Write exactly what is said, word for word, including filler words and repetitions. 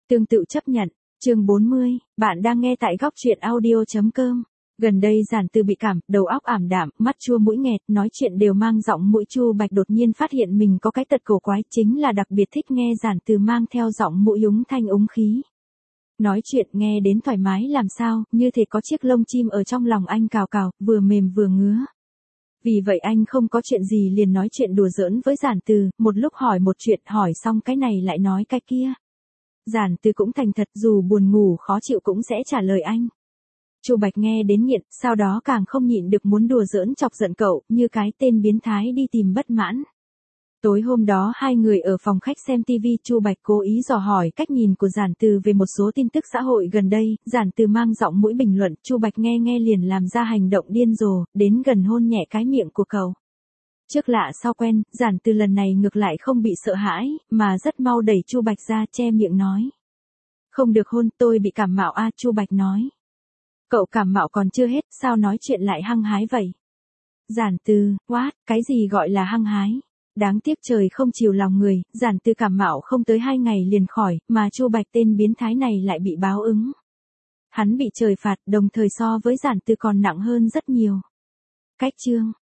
Tương tự chấp nhận. Chương bốn mươi, bạn đang nghe tại góc truyện audio chấm com. Gần đây Giản Từ bị cảm, đầu óc ảm đạm, mắt chua mũi nghẹt, nói chuyện đều mang giọng mũi Chu Bạch đột nhiên phát hiện mình có cái tật cổ quái, chính là đặc biệt thích nghe Giản Từ mang theo giọng mũi úng thanh úng khí. Nói chuyện nghe đến thoải mái làm sao, như thể có chiếc lông chim ở trong lòng anh cào cào, vừa mềm vừa ngứa. Vì vậy anh không có chuyện gì liền nói chuyện đùa giỡn với Giản Từ, một lúc hỏi một chuyện, hỏi xong cái này lại nói cái kia. Giản Từ cũng thành thật, dù buồn ngủ khó chịu cũng sẽ trả lời anh. Chu Bạch nghe đến nghiện, sau đó càng không nhịn được muốn đùa giỡn chọc giận cậu, như cái tên biến thái đi tìm bất mãn. Tối hôm đó hai người ở phòng khách xem tivi, Chu Bạch cố ý dò hỏi cách nhìn của Giản Từ về một số tin tức xã hội gần đây, Giản Từ mang giọng mũi bình luận, Chu Bạch nghe nghe liền làm ra hành động điên rồ, đến gần hôn nhẹ cái miệng của cậu. Trước lạ sau quen, Giản Từ lần này ngược lại không bị sợ hãi, mà rất mau đẩy Chu Bạch ra, che miệng nói. Không được hôn, tôi bị cảm mạo a, Chu Bạch nói. Cậu cảm mạo còn chưa hết, sao nói chuyện lại hăng hái vậy? Giản Từ, what, cái gì gọi là hăng hái? Đáng tiếc trời không chiều lòng người, Giản Từ cảm mạo không tới hai ngày liền khỏi, mà Chu Bạch tên biến thái này lại bị báo ứng. Hắn bị trời phạt, đồng thời so với Giản Từ còn nặng hơn rất nhiều. Cách chương.